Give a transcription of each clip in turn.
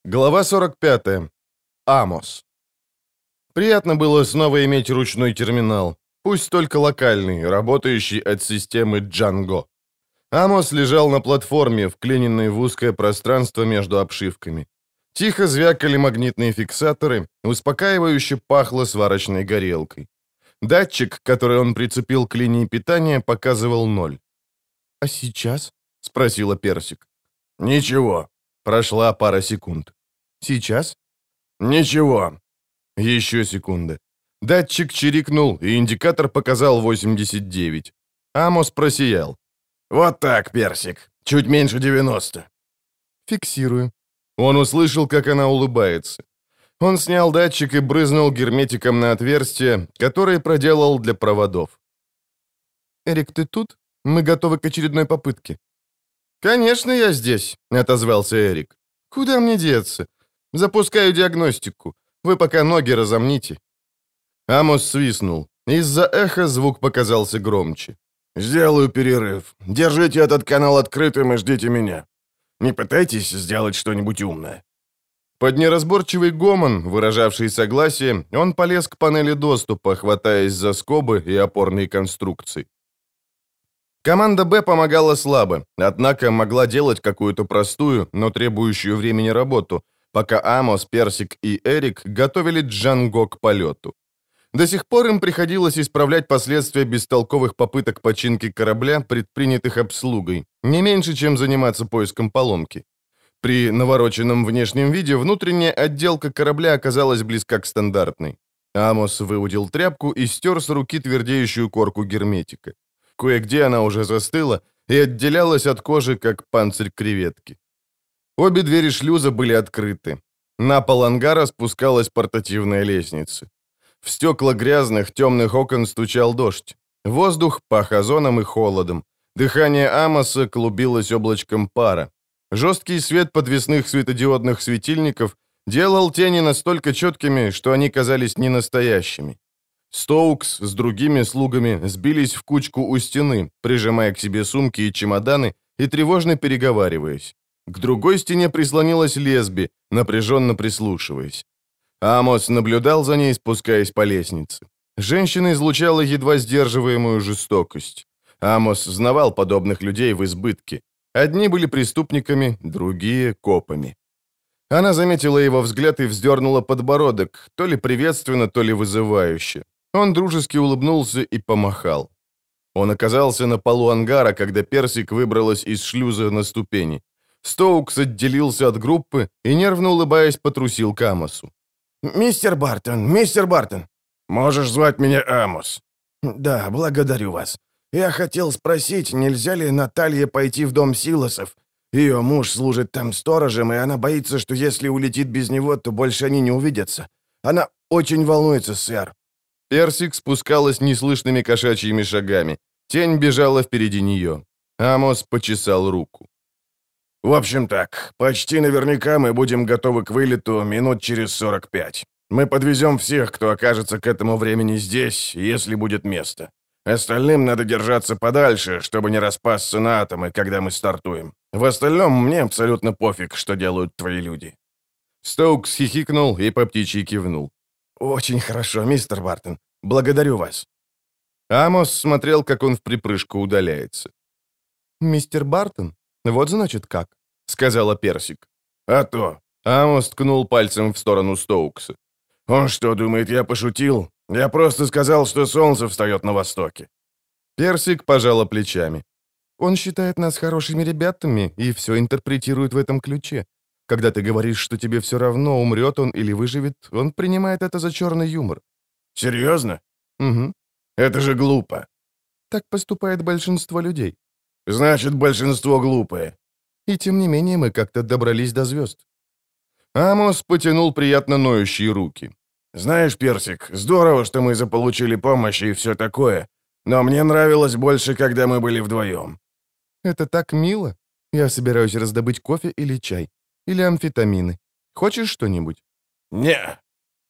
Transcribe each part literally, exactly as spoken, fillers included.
Глава сорок пятая. Амос. Приятно было снова иметь ручной терминал, пусть только локальный, работающий от системы Django. Амос лежал на платформе, вклиненной в узкое пространство между обшивками. Тихо звякали магнитные фиксаторы, успокаивающе пахло сварочной горелкой. Датчик, который он прицепил к линии питания, показывал ноль. «А сейчас?» — спросила Персик. «Ничего». Прошла пара секунд. «Сейчас?» «Ничего». Еще секунда. Датчик чирикнул, и индикатор показал восемьдесят девять. Амос просиял. «Вот так, Персик. Чуть меньше девяносто». «Фиксирую». Он услышал, как она улыбается. Он снял датчик и брызнул герметиком на отверстие, которое проделал для проводов. «Эрик, ты тут? Мы готовы к очередной попытке». «Конечно, я здесь», — отозвался Эрик. «Куда мне деться? Запускаю диагностику. Вы пока ноги разомните». Амос свистнул. Из-за эха звук показался громче. «Сделаю перерыв. Держите этот канал открытым и ждите меня. Не пытайтесь сделать что-нибудь умное». Под неразборчивый гомон, выражавший согласие, он полез к панели доступа, хватаясь за скобы и опорные конструкции. Команда «Б» помогала слабо, однако могла делать какую-то простую, но требующую времени работу, пока Амос, Персик и Эрик готовили Джанго к полету. До сих пор им приходилось исправлять последствия бестолковых попыток починки корабля, предпринятых обслугой, не меньше, чем заниматься поиском поломки. При навороченном внешнем виде внутренняя отделка корабля оказалась близка к стандартной. Амос выудил тряпку и стер с руки твердеющую корку герметика. Кое-где она уже застыла и отделялась от кожи, как панцирь креветки. Обе двери шлюза были открыты. На пол ангара спускалась портативная лестница. В стекла грязных, темных окон стучал дождь. Воздух пах озоном и холодом. Дыхание Амоса клубилось облачком пара. Жесткий свет подвесных светодиодных светильников делал тени настолько четкими, что они казались ненастоящими. Стоукс с другими слугами сбились в кучку у стены, прижимая к себе сумки и чемоданы и тревожно переговариваясь. К другой стене прислонилась Лесби, напряженно прислушиваясь. Амос наблюдал за ней, спускаясь по лестнице. Женщина излучала едва сдерживаемую жестокость. Амос знавал подобных людей в избытке. Одни были преступниками, другие — копами. Она заметила его взгляд и вздернула подбородок, то ли приветственно, то ли вызывающе. Он дружески улыбнулся и помахал. Он оказался на полу ангара, когда Персик выбралась из шлюза на ступени. Стоукс отделился от группы и, нервно улыбаясь, потрусил к Амосу. «Мистер Бартон, мистер Бартон!» «Можешь звать меня Амос». «Да, благодарю вас. Я хотел спросить, нельзя ли Наталье пойти в дом Силосов? Ее муж служит там сторожем, и она боится, что если улетит без него, то больше они не увидятся. Она очень волнуется, сэр». Персик спускалась неслышными кошачьими шагами. Тень бежала впереди нее. Амос почесал руку. «В общем так, почти наверняка мы будем готовы к вылету минут через сорок пять. Мы подвезем всех, кто окажется к этому времени здесь, если будет место. Остальным надо держаться подальше, чтобы не распасться на атомы, когда мы стартуем. В остальном мне абсолютно пофиг, что делают твои люди». Стоукс хихикнул и по птичьи кивнул. «Очень хорошо, мистер Бартон. Благодарю вас». Амос смотрел, как он в припрыжку удаляется. «Мистер Бартон? Вот значит как», — сказала Персик. «А то». Амос ткнул пальцем в сторону Стоукса. «Он что, думает, я пошутил? Я просто сказал, что солнце встает на востоке». Персик пожала плечами. «Он считает нас хорошими ребятами и все интерпретирует в этом ключе. Когда ты говоришь, что тебе все равно, умрет он или выживет, он принимает это за черный юмор». «Серьезно?» «Угу». «Это же глупо». «Так поступает большинство людей». «Значит, большинство глупое». «И тем не менее мы как-то добрались до звезд». Амос потянул приятно ноющие руки. «Знаешь, Персик, здорово, что мы заполучили помощь и все такое, но мне нравилось больше, когда мы были вдвоем». «Это так мило. Я собираюсь раздобыть кофе или чай. Или амфетамины. Хочешь что-нибудь?» «Не».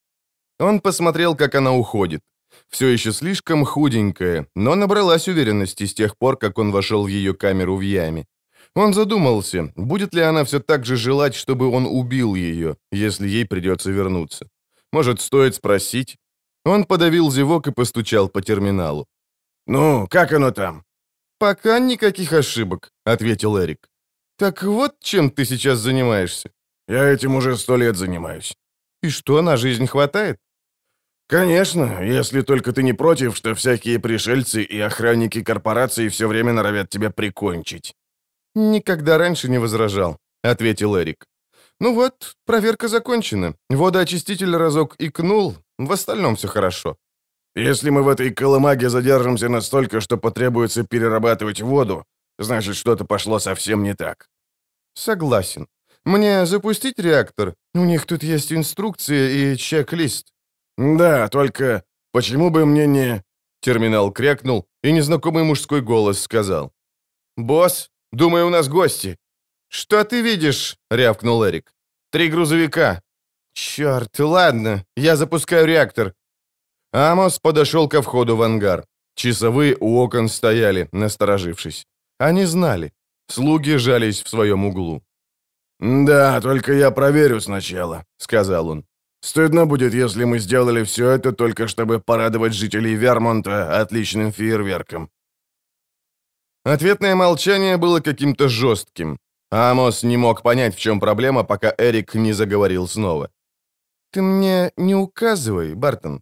Он посмотрел, как она уходит. Все еще слишком худенькая, но набралась уверенности с тех пор, как он вошел в ее камеру в яме. Он задумался, будет ли она все так же желать, чтобы он убил ее, если ей придется вернуться. Может, стоит спросить? Он подавил зевок и постучал по терминалу. «Ну, как оно там?» «Пока никаких ошибок», — ответил Эрик. «Так вот чем ты сейчас занимаешься?» «Я этим уже сто лет занимаюсь». «И что, на жизнь хватает?» «Конечно, если только ты не против, что всякие пришельцы и охранники корпораций все время норовят тебя прикончить». «Никогда раньше не возражал», — ответил Эрик. «Ну вот, проверка закончена. Водоочиститель разок икнул, в остальном все хорошо». «Если мы в этой колымаге задержимся настолько, что потребуется перерабатывать воду, значит, что-то пошло совсем не так». «Согласен. Мне запустить реактор? У них тут есть инструкция и чек-лист». «Да, только почему бы мне не...» Терминал крякнул, и незнакомый мужской голос сказал. «Босс, думаю, у нас гости». «Что ты видишь?» — рявкнул Эрик. «Три грузовика». «Черт, ладно, я запускаю реактор». Амос подошел ко входу в ангар. Часовые у окон стояли, насторожившись. Они знали. Слуги жались в своем углу. «Да, только я проверю сначала», — сказал он. «Стыдно будет, если мы сделали все это только чтобы порадовать жителей Вермонта отличным фейерверком». Ответное молчание было каким-то жестким. Амос не мог понять, в чем проблема, пока Эрик не заговорил снова. «Ты мне не указывай, Бартон».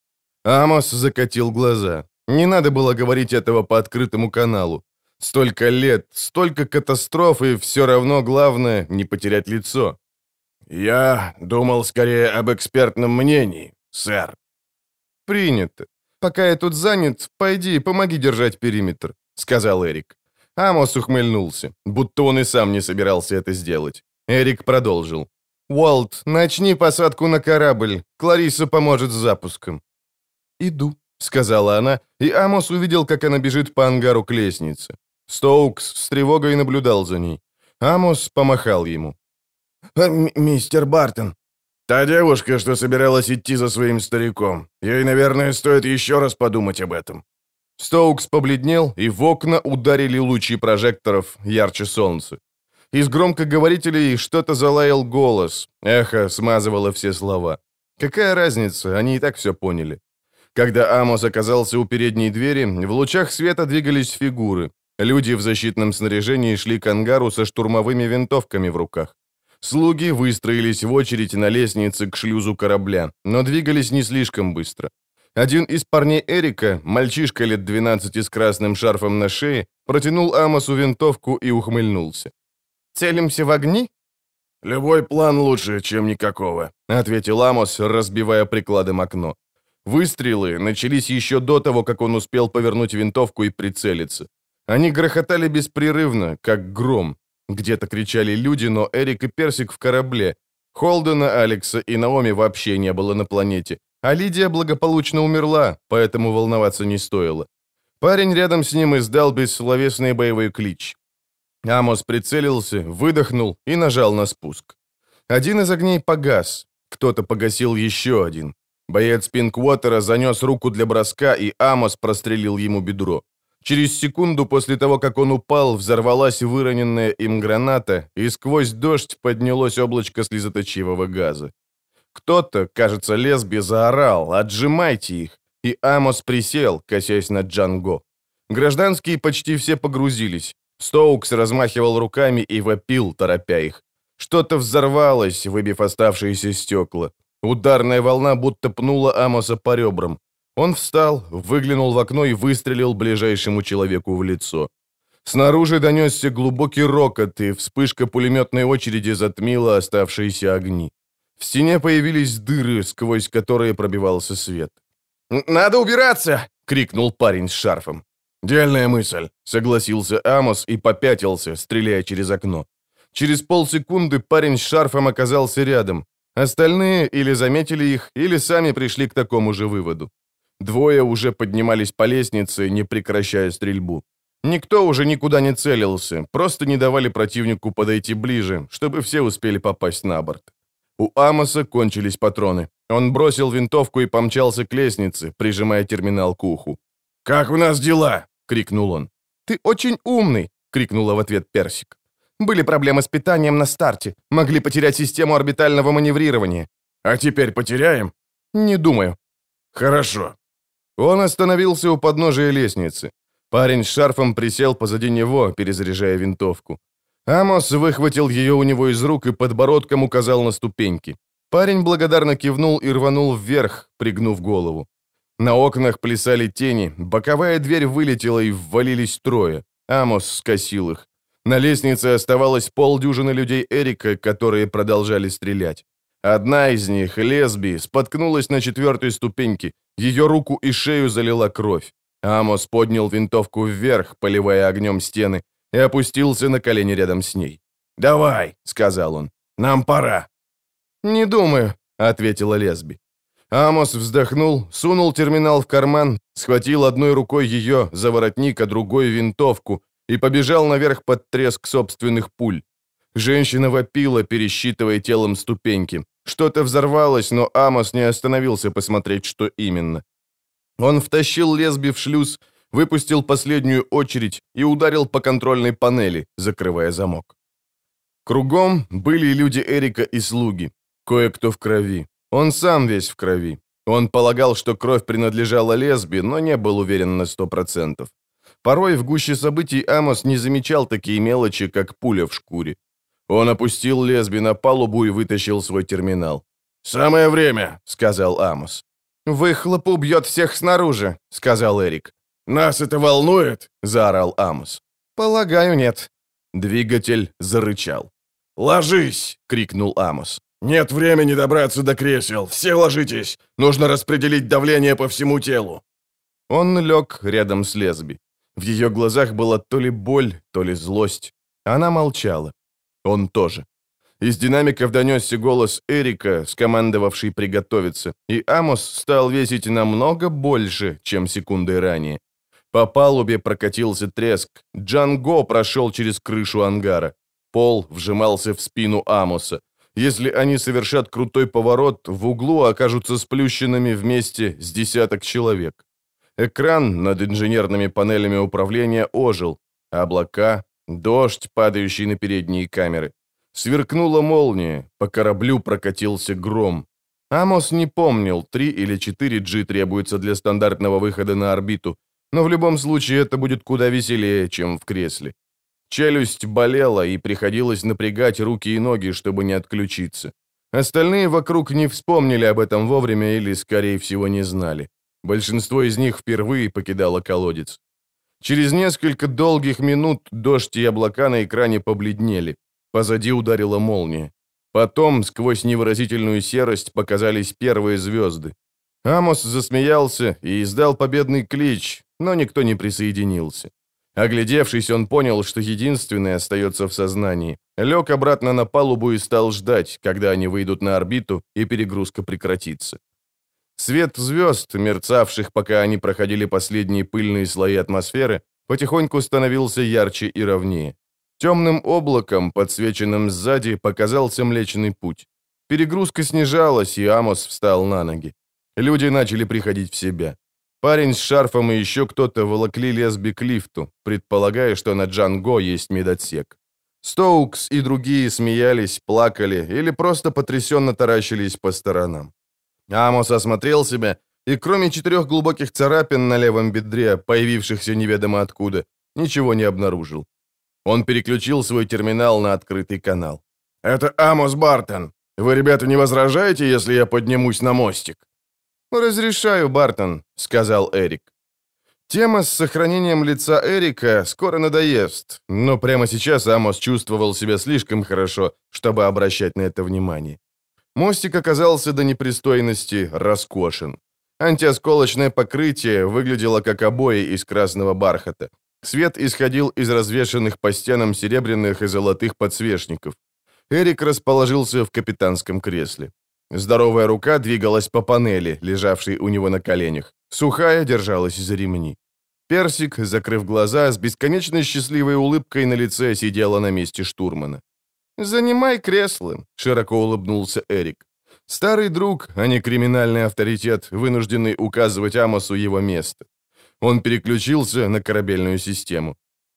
Амос закатил глаза. Не надо было говорить этого по открытому каналу. Столько лет, столько катастроф, и все равно главное — не потерять лицо. «Я думал скорее об экспертном мнении, сэр». «Принято. Пока я тут занят, пойди, помоги держать периметр», — сказал Эрик. Амос ухмыльнулся, будто он и сам не собирался это сделать. Эрик продолжил. «Уолт, начни посадку на корабль. Клариса поможет с запуском». «Иду», — сказала она, и Амос увидел, как она бежит по ангару к лестнице. Стоукс с тревогой наблюдал за ней. Амос помахал ему. «Мистер Бартон». «Та девушка, что собиралась идти за своим стариком. Ей, наверное, стоит еще раз подумать об этом». Стоукс побледнел, и в окна ударили лучи прожекторов ярче солнца. Из громкоговорителей что-то залаял голос, эхо смазывало все слова. Какая разница, они и так все поняли. Когда Амос оказался у передней двери, в лучах света двигались фигуры. Люди в защитном снаряжении шли к ангару со штурмовыми винтовками в руках. Слуги выстроились в очередь на лестнице к шлюзу корабля, но двигались не слишком быстро. Один из парней Эрика, мальчишка лет двенадцати с красным шарфом на шее, протянул Амосу винтовку и ухмыльнулся. «Целимся в огни?» «Любой план лучше, чем никакого», — ответил Амос, разбивая прикладом окно. Выстрелы начались еще до того, как он успел повернуть винтовку и прицелиться. Они грохотали беспрерывно, как гром. Где-то кричали люди, но Эрик и Персик в корабле. Холдена, Алекса и Наоми вообще не было на планете. А Лидия благополучно умерла, поэтому волноваться не стоило. Парень рядом с ним издал бессловесный боевой клич. Амос прицелился, выдохнул и нажал на спуск. Один из огней погас. Кто-то погасил еще один. Боец Пинквотера занес руку для броска, и Амос прострелил ему бедро. Через секунду после того, как он упал, взорвалась выроненная им граната, и сквозь дождь поднялось облачко слезоточивого газа. Кто-то, кажется, лесби заорал «Отжимайте их!», и Амос присел, косясь на Джанго. Гражданские почти все погрузились. Стоукс размахивал руками и вопил, торопя их. Что-то взорвалось, выбив оставшиеся стекла. Ударная волна будто пнула Амоса по ребрам. Он встал, выглянул в окно и выстрелил ближайшему человеку в лицо. Снаружи донесся глубокий рокот, и вспышка пулеметной очереди затмила оставшиеся огни. В стене появились дыры, сквозь которые пробивался свет. «Надо убираться!» — крикнул парень с шарфом. «Дельная мысль», — согласился Амос и попятился, стреляя через окно. Через полсекунды парень с шарфом оказался рядом. Остальные или заметили их, или сами пришли к такому же выводу. Двое уже поднимались по лестнице, не прекращая стрельбу. Никто уже никуда не целился, просто не давали противнику подойти ближе, чтобы все успели попасть на борт. У Амоса кончились патроны. Он бросил винтовку и помчался к лестнице, прижимая терминал к уху. «Как у нас дела?» — крикнул он. «Ты очень умный!» — крикнула в ответ Персик. Были проблемы с питанием на старте. Могли потерять систему орбитального маневрирования. А теперь потеряем? Не думаю. Хорошо. Он остановился у подножия лестницы. Парень с шарфом присел позади него, перезаряжая винтовку. Амос выхватил ее у него из рук и подбородком указал на ступеньки. Парень благодарно кивнул и рванул вверх, пригнув голову. На окнах плясали тени, боковая дверь вылетела и ввалились трое. Амос скосил их. На лестнице оставалось полдюжины людей Эрика, которые продолжали стрелять. Одна из них, Лесби, споткнулась на четвертой ступеньке, ее руку и шею залила кровь. Амос поднял винтовку вверх, поливая огнем стены, и опустился на колени рядом с ней. «Давай», — сказал он, — «нам пора». «Не думаю», — ответила Лесби. Амос вздохнул, сунул терминал в карман, схватил одной рукой ее за воротник, а другой — винтовку, и побежал наверх под треск собственных пуль. Женщина вопила, пересчитывая телом ступеньки. Что-то взорвалось, но Амос не остановился посмотреть, что именно. Он втащил Лесби в шлюз, выпустил последнюю очередь и ударил по контрольной панели, закрывая замок. Кругом были люди Эрика и слуги. Кое-кто в крови. Он сам весь в крови. Он полагал, что кровь принадлежала Лесби, но не был уверен на сто процентов. Порой в гуще событий Амос не замечал такие мелочи, как пуля в шкуре. Он опустил Лесби на палубу и вытащил свой терминал. «Самое время», — сказал Амос. «Выхлоп убьет всех снаружи», — сказал Эрик. «Нас это волнует?» — заорал Амос. «Полагаю, нет». Двигатель зарычал. «Ложись!» — крикнул Амос. «Нет времени добраться до кресел. Все ложитесь. Нужно распределить давление по всему телу». Он лег рядом с Лесби. В ее глазах была то ли боль, то ли злость. Она молчала. Он тоже. Из динамиков донесся голос Эрика, скомандовавший приготовиться, и Амос стал весить намного больше, чем секундой ранее. По палубе прокатился треск. Джанго прошел через крышу ангара. Пол вжимался в спину Амоса. Если они совершат крутой поворот, в углу окажутся сплющенными вместе с десяток человек. Экран над инженерными панелями управления ожил. Облака, дождь, падающий на передние камеры. Сверкнула молния, по кораблю прокатился гром. Амос не помнил, три или четыре джи требуется для стандартного выхода на орбиту, но в любом случае это будет куда веселее, чем в кресле. Челюсть болела, и приходилось напрягать руки и ноги, чтобы не отключиться. Остальные вокруг не вспомнили об этом вовремя или, скорее всего, не знали. Большинство из них впервые покидало колодец. Через несколько долгих минут дождь и облака на экране побледнели. Позади ударила молния. Потом, сквозь невыразительную серость, показались первые звезды. Амос засмеялся и издал победный клич, но никто не присоединился. Оглядевшись, он понял, что единственный остается в сознании. Лег обратно на палубу и стал ждать, когда они выйдут на орбиту и перегрузка прекратится. Свет звезд, мерцавших, пока они проходили последние пыльные слои атмосферы, потихоньку становился ярче и ровнее. Темным облаком, подсвеченным сзади, показался Млечный Путь. Перегрузка снижалась, и Амос встал на ноги. Люди начали приходить в себя. Парень с шарфом и еще кто-то волокли Лесби к лифту, предполагая, что на Джанго есть медотсек. Стоукс и другие смеялись, плакали или просто потрясенно таращились по сторонам. Амос осмотрел себя, и кроме четырех глубоких царапин на левом бедре, появившихся неведомо откуда, ничего не обнаружил. Он переключил свой терминал на открытый канал. «Это Амос Бартон. Вы, ребята, не возражаете, если я поднимусь на мостик?» «Разрешаю, Бартон», — сказал Эрик. Тема с сохранением лица Эрика скоро надоест, но прямо сейчас Амос чувствовал себя слишком хорошо, чтобы обращать на это внимание. Мостик оказался до непристойности роскошен. Антиосколочное покрытие выглядело как обои из красного бархата. Свет исходил из развешанных по стенам серебряных и золотых подсвечников. Эрик расположился в капитанском кресле. Здоровая рука двигалась по панели, лежавшей у него на коленях. Сухая держалась за ремни. Персик, закрыв глаза, с бесконечно счастливой улыбкой на лице сидела на месте штурмана. «Занимай кресло», — широко улыбнулся Эрик. Старый друг, а не криминальный авторитет, вынужденный указывать Амосу его место. Он переключился на корабельную систему.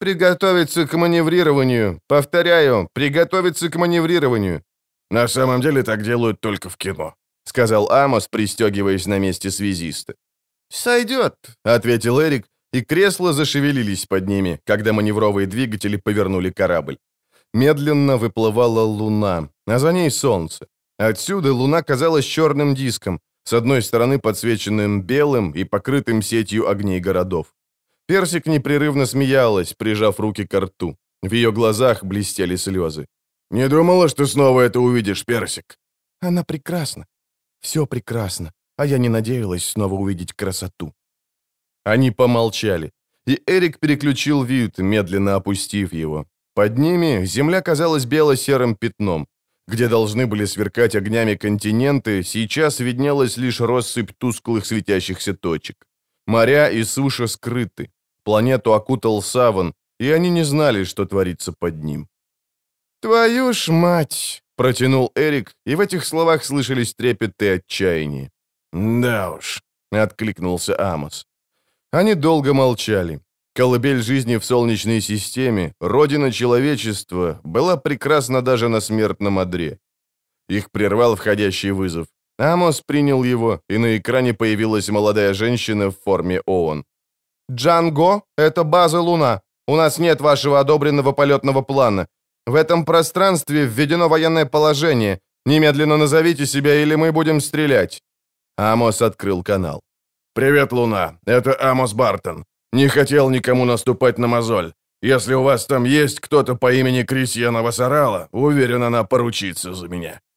«Приготовиться к маневрированию. Повторяю, приготовиться к маневрированию». «На самом деле так делают только в кино», — сказал Амос, пристегиваясь на месте связиста. «Сойдет», — ответил Эрик, и кресла зашевелились под ними, когда маневровые двигатели повернули корабль. Медленно выплывала луна, а за ней солнце. Отсюда луна казалась черным диском, с одной стороны подсвеченным белым и покрытым сетью огней городов. Персик непрерывно смеялась, прижав руки к рту. В ее глазах блестели слезы. «Не думала, что снова это увидишь, Персик?» «Она прекрасна. Все прекрасно. А я не надеялась снова увидеть красоту». Они помолчали, и Эрик переключил вид, медленно опустив его. Под ними земля казалась бело-серым пятном. Где должны были сверкать огнями континенты, сейчас виднелась лишь россыпь тусклых светящихся точек. Моря и суша скрыты. Планету окутал саван, и они не знали, что творится под ним. «Твою ж мать!» — протянул Эрик, и в этих словах слышались трепет и отчаяние. «Да уж», — откликнулся Амос. Они долго молчали. Колыбель жизни в Солнечной системе, родина человечества, была прекрасна даже на смертном одре. Их прервал входящий вызов. Амос принял его, и на экране появилась молодая женщина в форме ООН. «Джанго, это база Луна. У нас нет вашего одобренного полетного плана. В этом пространстве введено военное положение. Немедленно назовите себя, или мы будем стрелять». Амос открыл канал. «Привет, Луна. Это Амос Бартон. Не хотел никому наступать на мозоль. Если у вас там есть кто-то по имени Крисьяна Вассарала, уверен, она поручится за меня».